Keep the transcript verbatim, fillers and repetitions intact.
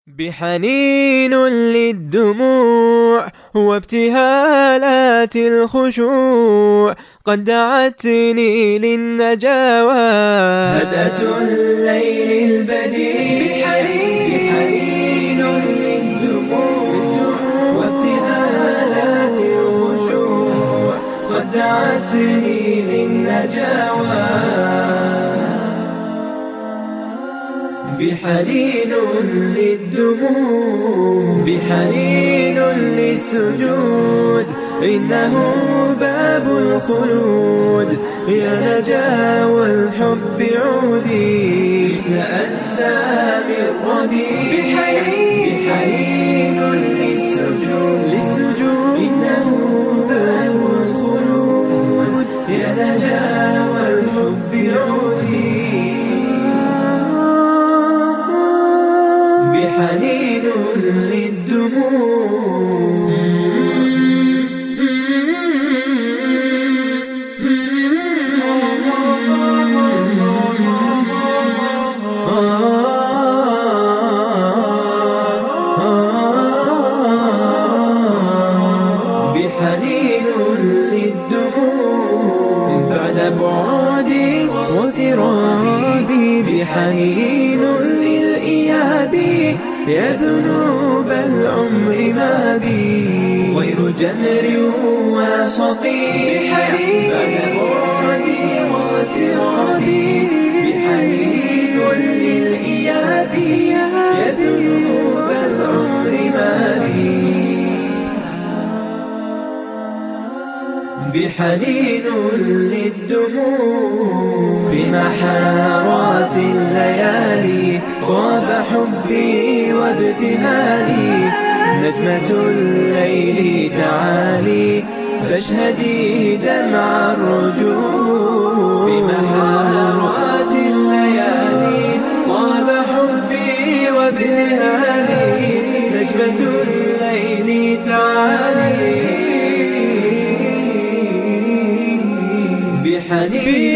بحنين للدموع وابتهالات الخشوع قد دعتني للنجاوى هدأة الليل البديع بحنين للدموع وابتهالات الخشوع قد دعتني للنجاوى بحنين للدموع بحنين للسجود إنه باب الخلود يا نجاوى الحب عودي فأنسى من ربي بحنين للسجود للسجود إنه باب الخلود يا نجاوى الحب عودي بحنين للدموع بحنين للدموع بعد بعدي واغترابي بحنين للإياب يا ذنوب العمر ما بي غير جمر وسطي بعد بعدي واغترابي بحنين للإياب يا ذنوب العمر ما بي بحنين للدموع في محارات الليالي غاب حبي وابتهالي نجمة الليل تعالي فاشهدي دمع الرجوع في محارات الليالي غاب حبي وابتهالي نجمة الليل تعالي بحنين